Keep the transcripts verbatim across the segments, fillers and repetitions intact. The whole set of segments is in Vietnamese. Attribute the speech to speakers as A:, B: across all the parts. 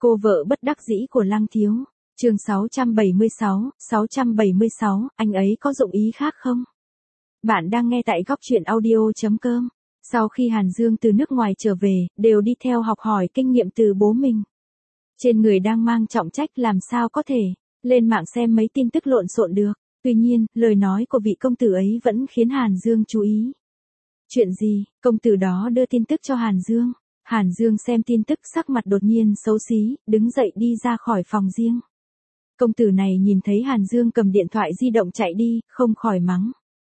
A: Cô vợ bất đắc dĩ của Lăng Thiếu. Chương sáu trăm bảy mươi sáu, sáu trăm bảy mươi sáu, anh ấy có dụng ý khác không? Bạn đang nghe tại góc truyện audio chấm com. Sau khi Hàn Dương từ nước ngoài trở về, đều đi theo học hỏi kinh nghiệm từ bố mình. Trên người đang mang trọng trách làm sao có thể lên mạng xem mấy tin tức lộn xộn được. Tuy nhiên, lời nói của vị công tử ấy vẫn khiến Hàn Dương chú ý. Chuyện gì? Công tử đó đưa tin tức cho Hàn Dương. Hàn Dương xem tin tức sắc mặt đột nhiên xấu xí, đứng dậy đi ra khỏi phòng riêng. Công tử này nhìn thấy Hàn Dương cầm điện thoại di động chạy đi, không khỏi mắng.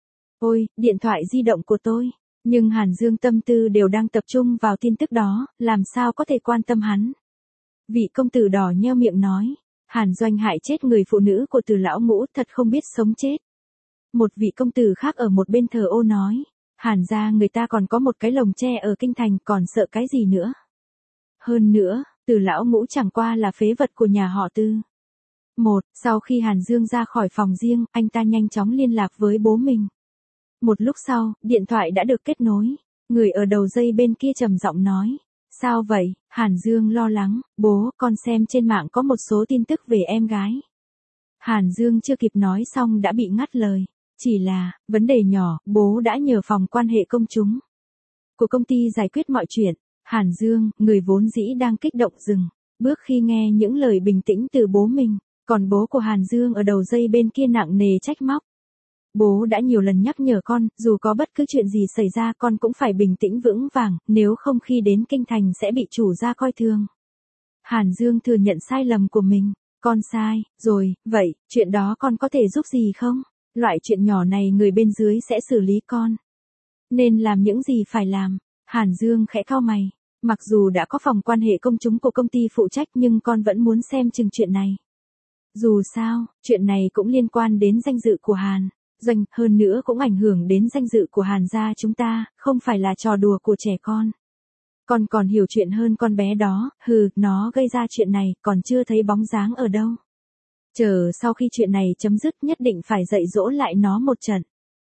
A: Ôi, điện thoại di động của tôi. Nhưng Hàn Dương tâm tư đều đang tập trung vào tin tức đó, làm sao có thể quan tâm hắn. Vị công tử đỏ nheo miệng nói. Hàn Doanh hại chết người phụ nữ của Từ lão ngũ, thật không biết sống chết. Một vị công tử khác ở một bên thờ ô nói. Hàn gia người ta còn có một cái lồng tre ở kinh thành, còn sợ cái gì nữa. Hơn nữa, Từ lão ngũ chẳng qua là phế vật của nhà họ Tư. Một, sau khi Hàn Dương ra khỏi phòng riêng, anh ta nhanh chóng liên lạc với bố mình. Một lúc sau, điện thoại đã được kết nối. Người ở đầu dây bên kia trầm giọng nói. Sao vậy? Hàn Dương lo lắng. Bố, con xem trên mạng có một số tin tức về em gái. Hàn Dương chưa kịp nói xong đã bị ngắt lời. Chỉ là, vấn đề nhỏ, bố đã nhờ phòng quan hệ công chúng của công ty giải quyết mọi chuyện. Hàn Dương, người vốn dĩ đang kích động dừng bước khi nghe những lời bình tĩnh từ bố mình. Còn bố của Hàn Dương ở đầu dây bên kia nặng nề trách móc. Bố đã nhiều lần nhắc nhở con, dù có bất cứ chuyện gì xảy ra con cũng phải bình tĩnh vững vàng, nếu không khi đến kinh thành sẽ bị chủ gia coi thường. Hàn Dương thừa nhận sai lầm của mình. Con sai, rồi, vậy, chuyện đó con có thể giúp gì không? Loại chuyện nhỏ này người bên dưới sẽ xử lý con. Nên làm những gì phải làm. Hàn Dương khẽ cau mày. Mặc dù đã có phòng quan hệ công chúng của công ty phụ trách nhưng con vẫn muốn xem chừng chuyện này. Dù sao, chuyện này cũng liên quan đến danh dự của Hàn Doanh, hơn nữa cũng ảnh hưởng đến danh dự của Hàn gia chúng ta, không phải là trò đùa của trẻ con. Con còn hiểu chuyện hơn con bé đó, hừ, nó gây ra chuyện này, còn chưa thấy bóng dáng ở đâu. Chờ sau khi chuyện này chấm dứt nhất định phải dạy dỗ lại nó một trận.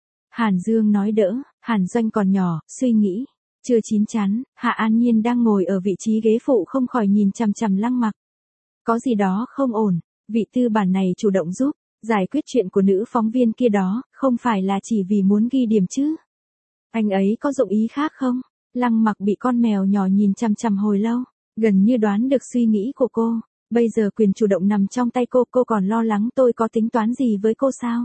A: Hàn Dương nói đỡ, Hàn Doanh còn nhỏ, suy nghĩ, chưa chín chắn. Hạ An Nhiên đang ngồi ở vị trí ghế phụ không khỏi nhìn chằm chằm Lăng Mặc. Có gì đó không ổn, vị tư bản này chủ động giúp giải quyết chuyện của nữ phóng viên kia đó, không phải là chỉ vì muốn ghi điểm chứ. Anh ấy có dụng ý khác không? Lăng Mặc bị con mèo nhỏ nhìn chằm chằm hồi lâu, gần như đoán được suy nghĩ của cô. Bây giờ quyền chủ động nằm trong tay cô, cô còn lo lắng tôi có tính toán gì với cô sao?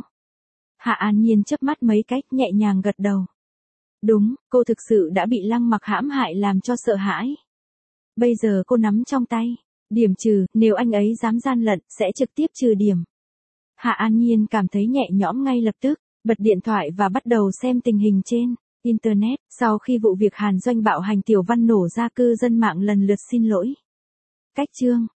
A: Hạ An Nhiên chớp mắt mấy cách nhẹ nhàng gật đầu. Đúng, cô thực sự đã bị Lăng Mặc hãm hại làm cho sợ hãi. Bây giờ cô nắm trong tay. Điểm trừ, nếu anh ấy dám gian lận, sẽ trực tiếp trừ điểm. Hạ An Nhiên cảm thấy nhẹ nhõm ngay lập tức, bật điện thoại và bắt đầu xem tình hình trên Internet. Sau khi vụ việc Hàn Doanh bạo hành Tiểu Văn nổ ra, cư dân mạng lần lượt xin lỗi. Cách chương.